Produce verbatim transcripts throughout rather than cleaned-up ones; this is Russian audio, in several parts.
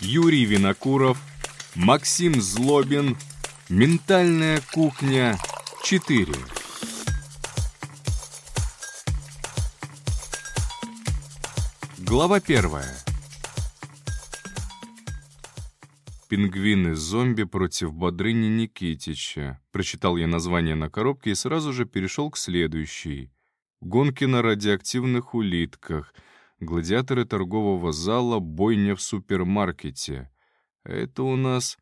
Юрий Винокуров, Максим Злобин, «Ментальная кухня четыре». Глава первая. «Пингвины-зомби против Бодрыни Никитича». Прочитал я название на коробке и сразу же перешел к следующей. «Гонки на радиоактивных улитках. Гладиаторы торгового зала. Бойня в супермаркете». Это у нас...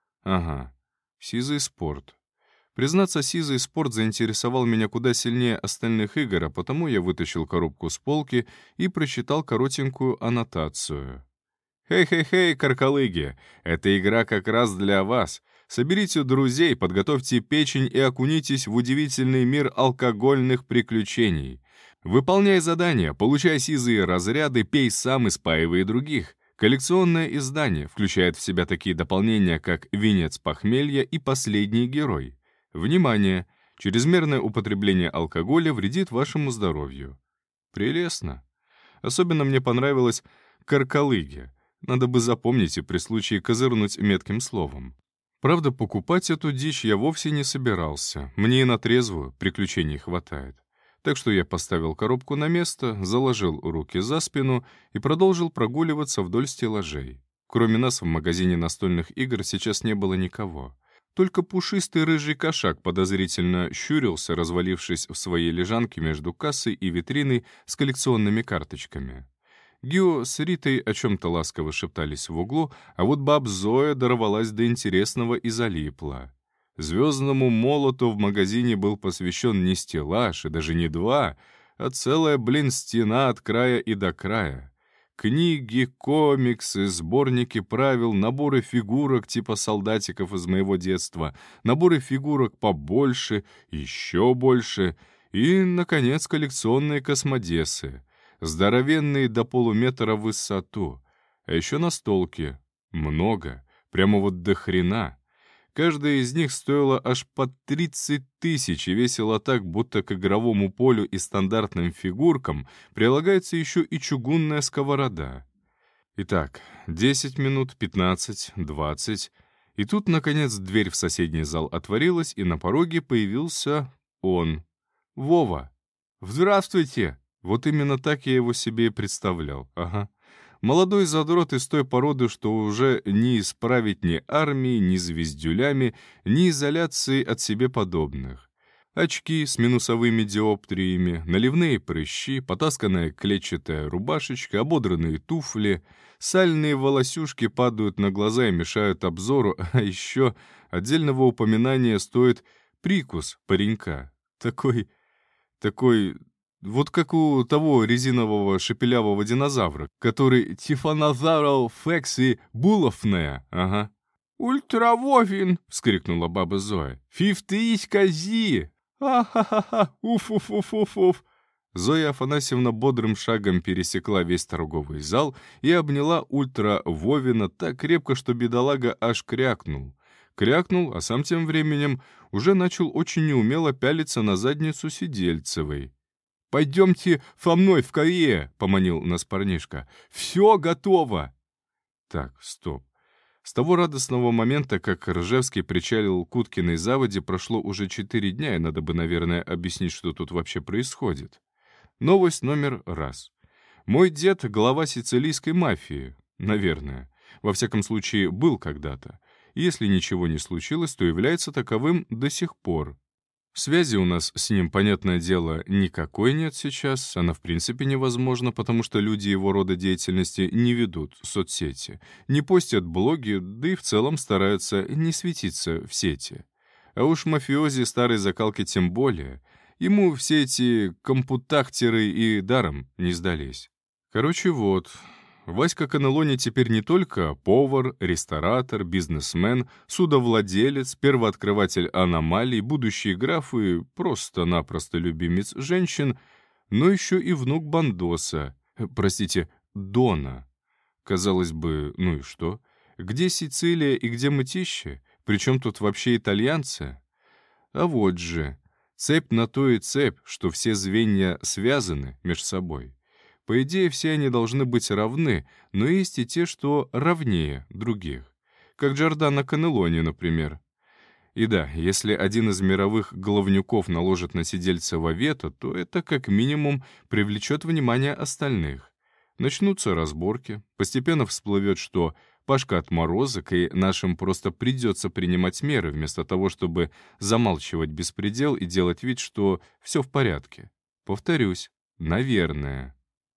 Ага, сизый спорт. Признаться, сизый спорт заинтересовал меня куда сильнее остальных игр, а потому я вытащил коробку с полки и прочитал коротенькую аннотацию. «Хей-хей-хей, каркалыги! Эта игра как раз для вас. Соберите друзей, подготовьте печень и окунитесь в удивительный мир алкогольных приключений. Выполняй задания, получай сизые разряды, пей сам и спаивай других. Коллекционное издание включает в себя такие дополнения, как «Венец похмелья» и «Последний герой». Внимание! Чрезмерное употребление алкоголя вредит вашему здоровью. Прелестно. Особенно мне понравилось «каркалыги». Надо бы запомнить и при случае козырнуть метким словом. Правда, покупать эту дичь я вовсе не собирался. Мне и на трезвую приключений хватает. Так что я поставил коробку на место, заложил руки за спину и продолжил прогуливаться вдоль стеллажей. Кроме нас в магазине настольных игр сейчас не было никого. Только пушистый рыжий кошак подозрительно щурился, развалившись в своей лежанке между кассой и витриной с коллекционными карточками. Гио с Ритой о чем-то ласково шептались в углу, а вот баб Зоя дорвалась до интересного и залипла. Звездному молоту в магазине был посвящен не стеллаж, и даже не два, а целая, блин, стена от края и до края. Книги, комиксы, сборники правил, наборы фигурок типа солдатиков из моего детства, наборы фигурок побольше, еще больше и, наконец, коллекционные космодесы, здоровенные до полуметра в высоту, а еще настолки. Много, прямо вот до хрена. Каждая из них стоила аж по тридцать тысяч и весила так, будто к игровому полю и стандартным фигуркам прилагается еще и чугунная сковорода. Итак, десять минут, пятнадцать, двадцать. И тут, наконец, дверь в соседний зал отворилась, и на пороге появился он. Вова. «Здравствуйте!» Вот именно так я его себе и представлял. Ага. Молодой задрот из той породы, что уже не исправить ни армией, ни звездюлями, ни изоляцией от себе подобных. Очки с минусовыми диоптриями, наливные прыщи, потасканная клетчатая рубашечка, ободранные туфли, сальные волосюшки падают на глаза и мешают обзору, а еще отдельного упоминания стоит прикус паренька. Такой, такой... Вот как у того резинового шепелявого динозавра, который тифанозаврал фекси булофная, ага. «Ультравовин!» — вскрикнула баба Зоя. «Фифтыись кози! А-ха-ха-ха! Уф-уф-уф-уф-уф!» Зоя Афанасьевна бодрым шагом пересекла весь торговый зал и обняла ультравовина так крепко, что бедолага аж крякнул. Крякнул, а сам тем временем уже начал очень неумело пялиться на задницу Сидельцевой. «Пойдемте со мной в карье», — поманил нас парнишка. «Все готово». Так, стоп. С того радостного момента, как Ржевский причалил к Уткиной заводе, прошло уже четыре дня, и надо бы, наверное, объяснить, что тут вообще происходит. Новость номер раз. Мой дед — глава сицилийской мафии. Наверное. Во всяком случае, был когда-то. Если ничего не случилось, то является таковым до сих пор. Связи у нас с ним, понятное дело, никакой нет сейчас, она в принципе невозможна, потому что люди его рода деятельности не ведут соцсети, не постят блоги, да и в целом стараются не светиться в сети. А уж мафиози старой закалки тем более. Ему все эти компутахтеры и даром не сдались. Короче, вот... Васька Канелони теперь не только повар, ресторатор, бизнесмен, судовладелец, первооткрыватель аномалий, будущий граф и просто-напросто любимец женщин, но еще и внук Бандоса, простите, Дона. Казалось бы, ну и что? Где Сицилия и где мытищи? Причем тут вообще итальянцы? А вот же, цепь на то и цепь, что все звенья связаны между собой. По идее, все они должны быть равны, но есть и те, что равнее других. Как Джордано Канелони, например. И да, если один из мировых головнюков наложит на Сидельцева вето, то это как минимум привлечет внимание остальных. Начнутся разборки, постепенно всплывет, что Пашка отморозок, и нашим просто придется принимать меры, вместо того, чтобы замалчивать беспредел и делать вид, что все в порядке. Повторюсь, наверное.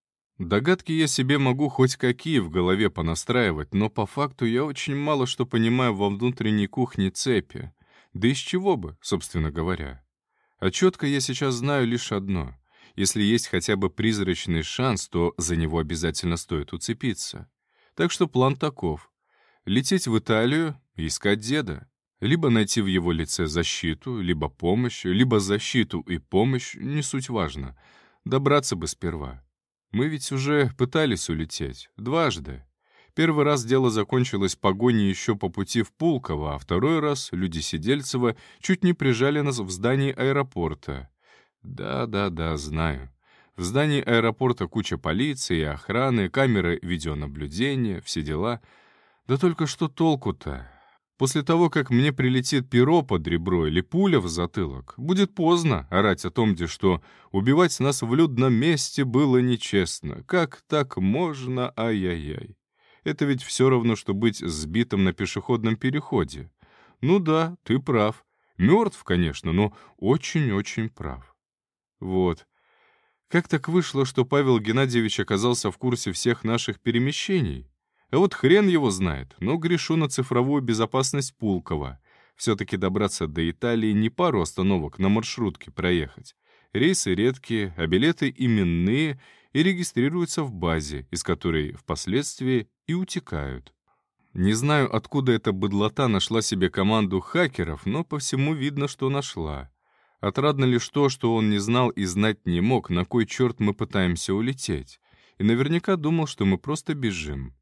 Догадки я себе могу хоть какие в голове понастраивать, но по факту я очень мало что понимаю во внутренней кухне цепи. Да из чего бы, собственно говоря. А четко я сейчас знаю лишь одно. Если есть хотя бы призрачный шанс, то за него обязательно стоит уцепиться. Так что план таков. Лететь в Италию и искать деда. Либо найти в его лице защиту, либо помощь, либо защиту и помощь, не суть важно. Добраться бы сперва. Мы ведь уже пытались улететь. Дважды. Первый раз дело закончилось погоней еще по пути в Пулково, а второй раз люди Сидельцева чуть не прижали нас в здании аэропорта. Да-да-да, знаю. В здании аэропорта куча полиции, охраны, камеры видеонаблюдения, все дела. Да только что толку-то? После того, как мне прилетит перо под ребро или пуля в затылок, будет поздно орать о том, где что убивать нас в людном месте было нечестно. Как так можно, ай-яй-яй. Это ведь все равно, что быть сбитым на пешеходном переходе. Ну да, ты прав. Мертв, конечно, но очень-очень прав. Вот. Как так вышло, что Павел Геннадьевич оказался в курсе всех наших перемещений? А вот хрен его знает, но грешу на цифровую безопасность Пулково. Все-таки добраться до Италии не пару остановок на маршрутке проехать. Рейсы редкие, а билеты именные и регистрируются в базе, из которой впоследствии и утекают. Не знаю, откуда эта быдлота нашла себе команду хакеров, но по всему видно, что нашла. Отрадно лишь то, что он не знал и знать не мог, на кой черт мы пытаемся улететь. И наверняка думал, что мы просто бежим.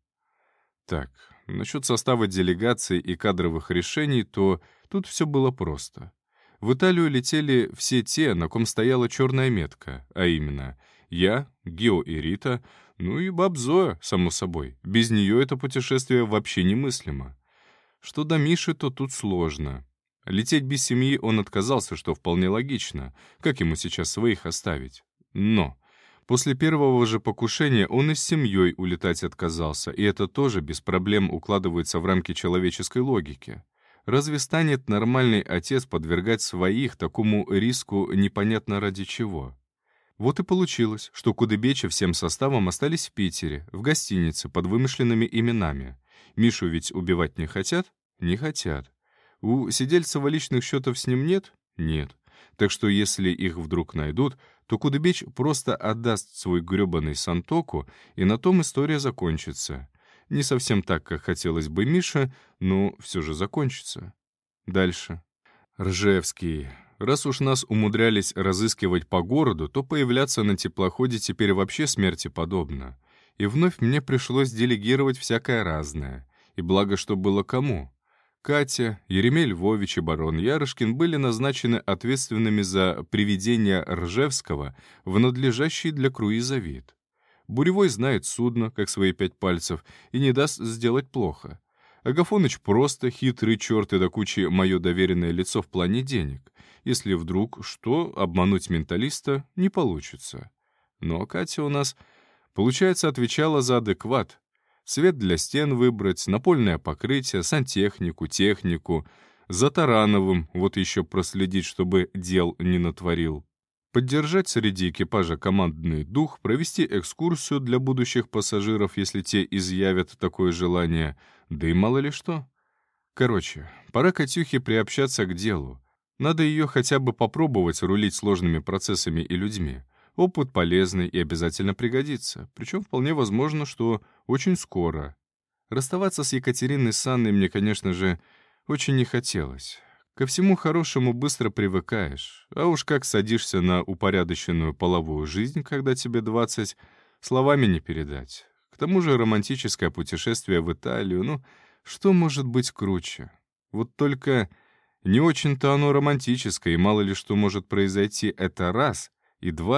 Так, насчет состава делегации и кадровых решений, то тут все было просто. В Италию летели все те, на ком стояла черная метка, а именно я, Гео и Рита, ну и баб Зоя, само собой. Без нее это путешествие вообще немыслимо. Что до Миши, то тут сложно. Лететь без семьи он отказался, что вполне логично. Как ему сейчас своих оставить? Но после первого же покушения он и с семьей улетать отказался, и это тоже без проблем укладывается в рамки человеческой логики. Разве станет нормальный отец подвергать своих такому риску непонятно ради чего? Вот и получилось, что Кудыбечи всем составом остались в Питере, в гостинице под вымышленными именами. Мишу ведь убивать не хотят? Не хотят. У Сидельцева личных счетов с ним нет? Нет. Так что если их вдруг найдут, то Кудыбеч просто отдаст свой грёбаный Сантоку, и на том история закончится. Не совсем так, как хотелось бы Мише, но все же закончится. Дальше. Ржевский. Раз уж нас умудрялись разыскивать по городу, то появляться на теплоходе теперь вообще смерти подобно. И вновь мне пришлось делегировать всякое разное. И благо, что было кому. Катя, Еремей Львович и барон Ярышкин были назначены ответственными за приведение Ржевского в надлежащий для круиза вид. Буревой знает судно, как свои пять пальцев, и не даст сделать плохо. Агафоныч просто хитрый черт и до кучи мое доверенное лицо в плане денег. Если вдруг что, обмануть менталиста не получится. Но Катя у нас, получается, отвечала за адекват. Свет для стен выбрать, напольное покрытие, сантехнику, технику. За Тарановым вот еще проследить, чтобы дел не натворил. Поддержать среди экипажа командный дух, провести экскурсию для будущих пассажиров, если те изъявят такое желание, да и мало ли что. Короче, пора Катюхе приобщаться к делу. Надо ее хотя бы попробовать рулить сложными процессами и людьми. Опыт полезный и обязательно пригодится, причем вполне возможно, что очень скоро. Расставаться с Екатериной с Анной мне, конечно же, очень не хотелось. Ко всему хорошему быстро привыкаешь, а уж как садишься на упорядоченную половую жизнь, когда тебе двадцать, словами не передать. К тому же романтическое путешествие в Италию, ну, что может быть круче? Вот только не очень-то оно романтическое, и мало ли что может произойти это раз, и два,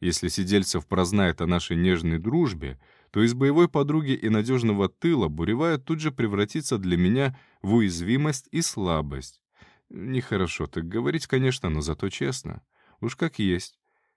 Если Сидельцев прознает о нашей нежной дружбе, то из боевой подруги и надежного тыла Буревая тут же превратится для меня в уязвимость и слабость. Нехорошо так говорить, конечно, но зато честно. Уж как есть.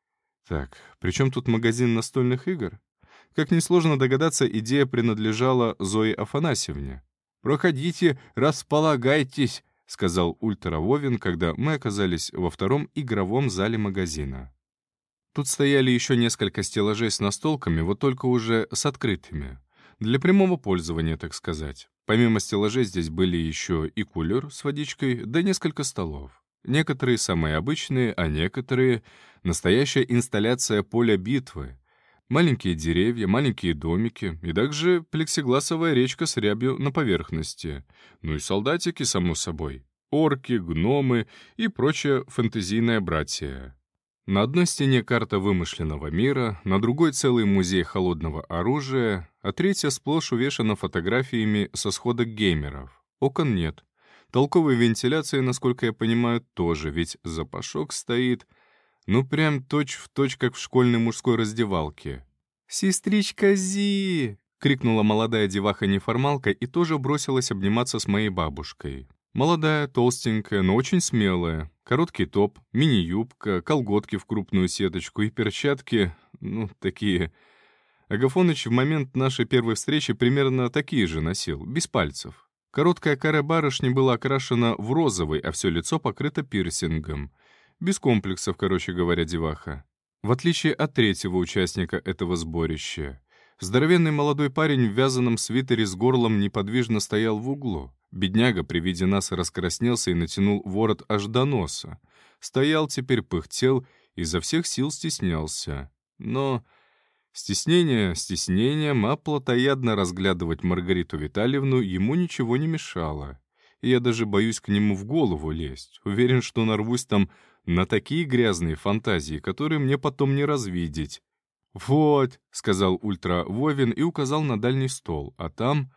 Так, при чем тут магазин настольных игр? Как несложно догадаться, идея принадлежала Зое Афанасьевне. «Проходите, располагайтесь», — сказал Ультра Вовин, когда мы оказались во втором игровом зале магазина. Тут стояли еще несколько стеллажей с настолками, вот только уже с открытыми. Для прямого пользования, так сказать. Помимо стеллажей здесь были еще и кулер с водичкой, да несколько столов. Некоторые самые обычные, а некоторые — настоящая инсталляция поля битвы. Маленькие деревья, маленькие домики и также плексигласовая речка с рябью на поверхности. Ну и солдатики, само собой. Орки, гномы и прочее фэнтезийное братье. На одной стене карта вымышленного мира, на другой целый музей холодного оружия, а третья сплошь увешана фотографиями со сходок геймеров. Окон нет. Толковой вентиляции, насколько я понимаю, тоже, ведь запашок стоит, ну прям точь-в-точь, как в школьной мужской раздевалке. «Сестричка Зи!» — крикнула молодая деваха-неформалка и тоже бросилась обниматься с моей бабушкой. Молодая, толстенькая, но очень смелая. Короткий топ, мини-юбка, колготки в крупную сеточку и перчатки, ну, такие. Агафоныч в момент нашей первой встречи примерно такие же носил, без пальцев. Короткая каре барышни была окрашена в розовый, а все лицо покрыто пирсингом. Без комплексов, короче говоря, деваха. В отличие от третьего участника этого сборища. Здоровенный молодой парень в вязаном свитере с горлом неподвижно стоял в углу. Бедняга при виде нас раскраснелся и натянул ворот аж до носа. Стоял теперь, пыхтел, изо всех сил стеснялся. Но стеснение стеснением, а плотоядно разглядывать Маргариту Витальевну ему ничего не мешало. И я даже боюсь к нему в голову лезть. Уверен, что нарвусь там на такие грязные фантазии, которые мне потом не развидеть. «Вот», — сказал Ультра Вовин и указал на дальний стол, а там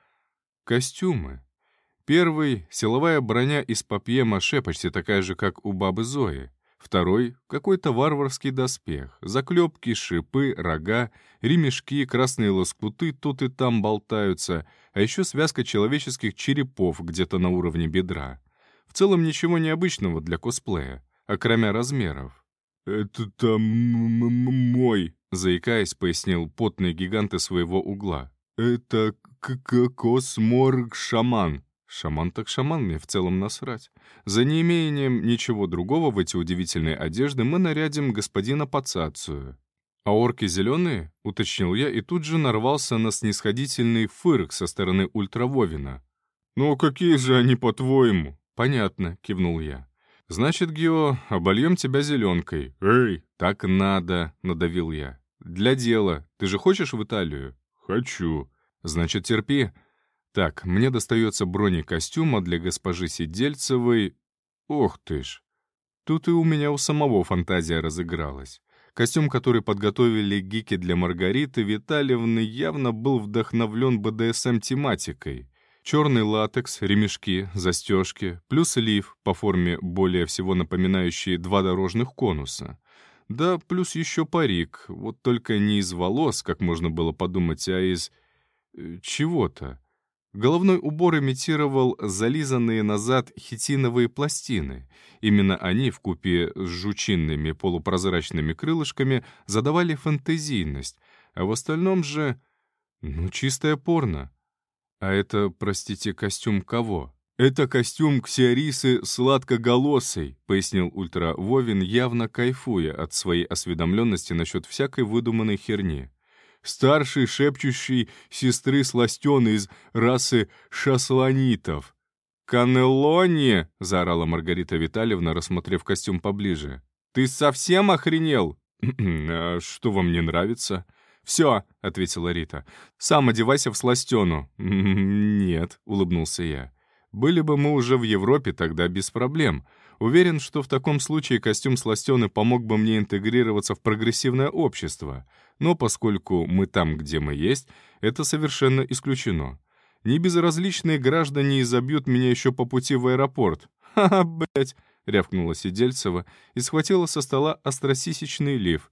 костюмы. Первый — силовая броня из папье-маше, почти такая же, как у бабы Зои. Второй — какой-то варварский доспех. Заклепки, шипы, рога, ремешки, красные лоскуты тут и там болтаются, а еще связка человеческих черепов где-то на уровне бедра. В целом ничего необычного для косплея, окромя размеров. «Это там мой», — заикаясь, пояснил потный гигант из своего угла. «Это косморг-шаман». Шаман так шаман, мне в целом насрать. За неимением ничего другого в эти удивительные одежды мы нарядим господина Пацацию. «А орки зеленые?» — уточнил я и тут же нарвался на снисходительный фырк со стороны Ультравовина. «Ну какие же они, по-твоему?» «Понятно», — кивнул я. «Значит, Гео, обольем тебя зеленкой». «Эй!» «Так надо», — надавил я. «Для дела. Ты же хочешь в Италию?» «Хочу». «Значит, терпи». Так, мне достается бронекостюма для госпожи Сидельцевой. Ох ты ж. Тут и у меня у самого фантазия разыгралась. Костюм, который подготовили гики для Маргариты Витальевны, явно был вдохновлен бэ дэ эс эм-тематикой. Черный латекс, ремешки, застежки, плюс лиф, по форме более всего напоминающий два дорожных конуса. Да, плюс еще парик, вот только не из волос, как можно было подумать, а из... чего-то. Головной убор имитировал зализанные назад хитиновые пластины. Именно они, вкупе с жучинными полупрозрачными крылышками, задавали фантазийность, а в остальном же... ну, чистое порно. А это, простите, костюм кого? «Это костюм Ксиарисы сладкоголосой», — пояснил Ультра Вовин, явно кайфуя от своей осведомленности насчет всякой выдуманной херни. «Старшей шепчущей сестры сластены из расы шаслонитов». «Канелони!» — заорала Маргарита Витальевна, рассмотрев костюм поближе. «Ты совсем охренел?» «А что вам не нравится?» «Все», — ответила Рита. «Сам одевайся в сластену». «Нет», — улыбнулся я. «Были бы мы уже в Европе, тогда без проблем. Уверен, что в таком случае костюм сластены помог бы мне интегрироваться в прогрессивное общество. Но поскольку мы там, где мы есть, это совершенно исключено. Небезразличные граждане изобьют меня еще по пути в аэропорт». «Ха-ха, блядь!» — рявкнула Сидельцева и схватила со стола остросисечный лиф.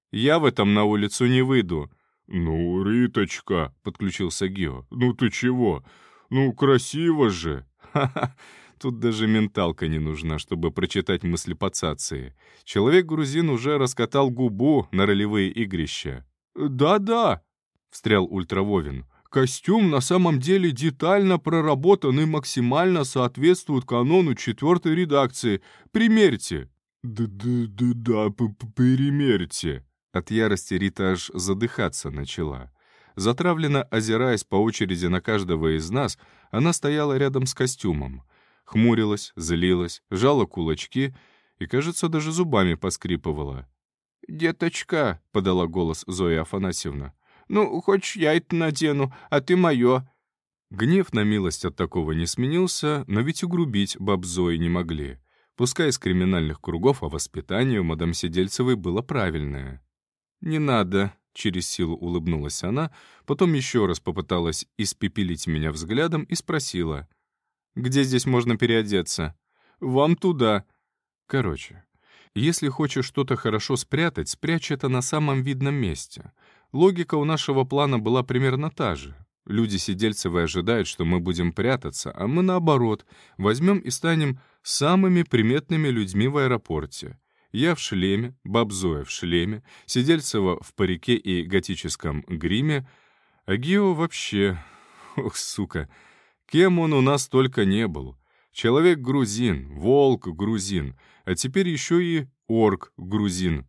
Я в этом на улицу не выйду». «Ну, Риточка», — подключился Гио, — «ну ты чего? Ну, красиво же». «Ха-ха, тут даже менталка не нужна, чтобы прочитать мысли пацации. Человек-грузин уже раскатал губу на ролевые игрища». «Да-да», — встрял Ультравовин, — «костюм на самом деле детально проработан и максимально соответствует канону четвертой редакции. Примерьте». «Да-да-да-да, примерьте». От ярости Рита аж задыхаться начала. Затравленно озираясь по очереди на каждого из нас, она стояла рядом с костюмом. Хмурилась, злилась, жала кулачки и, кажется, даже зубами поскрипывала. «Деточка», — подала голос Зоя Афанасьевна, — «ну, хочешь, я это надену, а ты мое». Гнев на милость от такого не сменился, но ведь угрубить баб Зои не могли. Пускай из криминальных кругов, а воспитание у мадам Сидельцевой было правильное. «Не надо», — через силу улыбнулась она, потом еще раз попыталась испепелить меня взглядом и спросила. «Где здесь можно переодеться?» «Вам туда». Короче, если хочешь что-то хорошо спрятать, спрячь это на самом видном месте. Логика у нашего плана была примерно та же. Люди Сидельцевы ожидают, что мы будем прятаться, а мы, наоборот, возьмем и станем самыми приметными людьми в аэропорте. Я в шлеме, баб Зоя в шлеме, Сидельцева в парике и готическом гриме, а Гио вообще... Ох, сука, кем он у нас только не был. Человек-грузин, волк-грузин, а теперь еще и орк-грузин.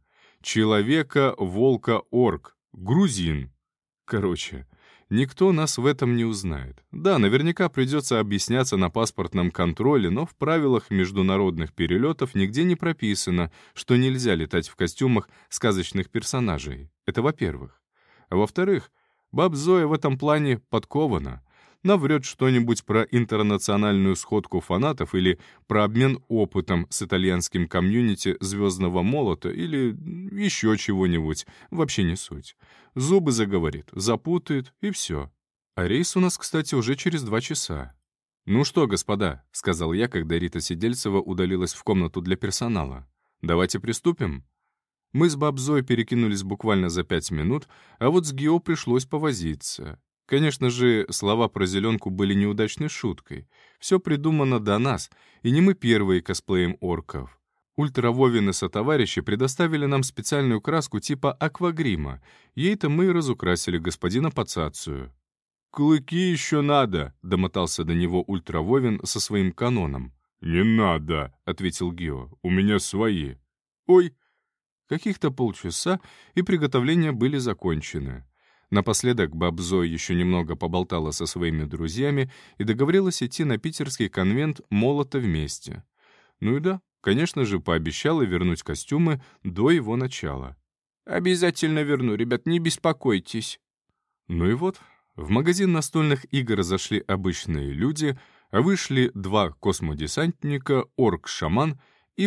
Человека-волка-орк, грузин. Короче, никто нас в этом не узнает. Да, наверняка придется объясняться на паспортном контроле, но в правилах международных перелетов нигде не прописано, что нельзя летать в костюмах сказочных персонажей. Это во-первых. А во-вторых, баб Зоя в этом плане подкована. Наврет что-нибудь про интернациональную сходку фанатов или про обмен опытом с итальянским комьюнити «Звездного молота» или еще чего-нибудь, вообще не суть. Зубы заговорит, запутает, и все. А рейс у нас, кстати, уже через два часа. «Ну что, господа», — сказал я, когда Рита Сидельцева удалилась в комнату для персонала, — «давайте приступим». Мы с баб Зой перекинулись буквально за пять минут, а вот с Гио пришлось повозиться. Конечно же, слова про зеленку были неудачной шуткой. Все придумано до нас, и не мы первые косплеем орков. Ультравовин и сотоварищи предоставили нам специальную краску типа аквагрима. Ей-то мы и разукрасили господина Пацацию. «Клыки еще надо», — домотался до него Ультравовин со своим каноном. «Не надо», — ответил Гио, — «у меня свои». «Ой». Каких-то полчаса, и приготовления были закончены. Напоследок баб Зоя еще немного поболтала со своими друзьями и договорилась идти на питерский конвент «Молота» вместе. Ну и да, конечно же, пообещала вернуть костюмы до его начала. «Обязательно верну, ребят, не беспокойтесь». Ну и вот, в магазин настольных игр зашли обычные люди, а вышли два космодесантника, орк-шаман и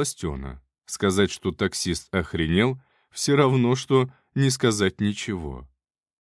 БДСМ-сластена. Сказать, что таксист охренел, все равно, что не сказать ничего.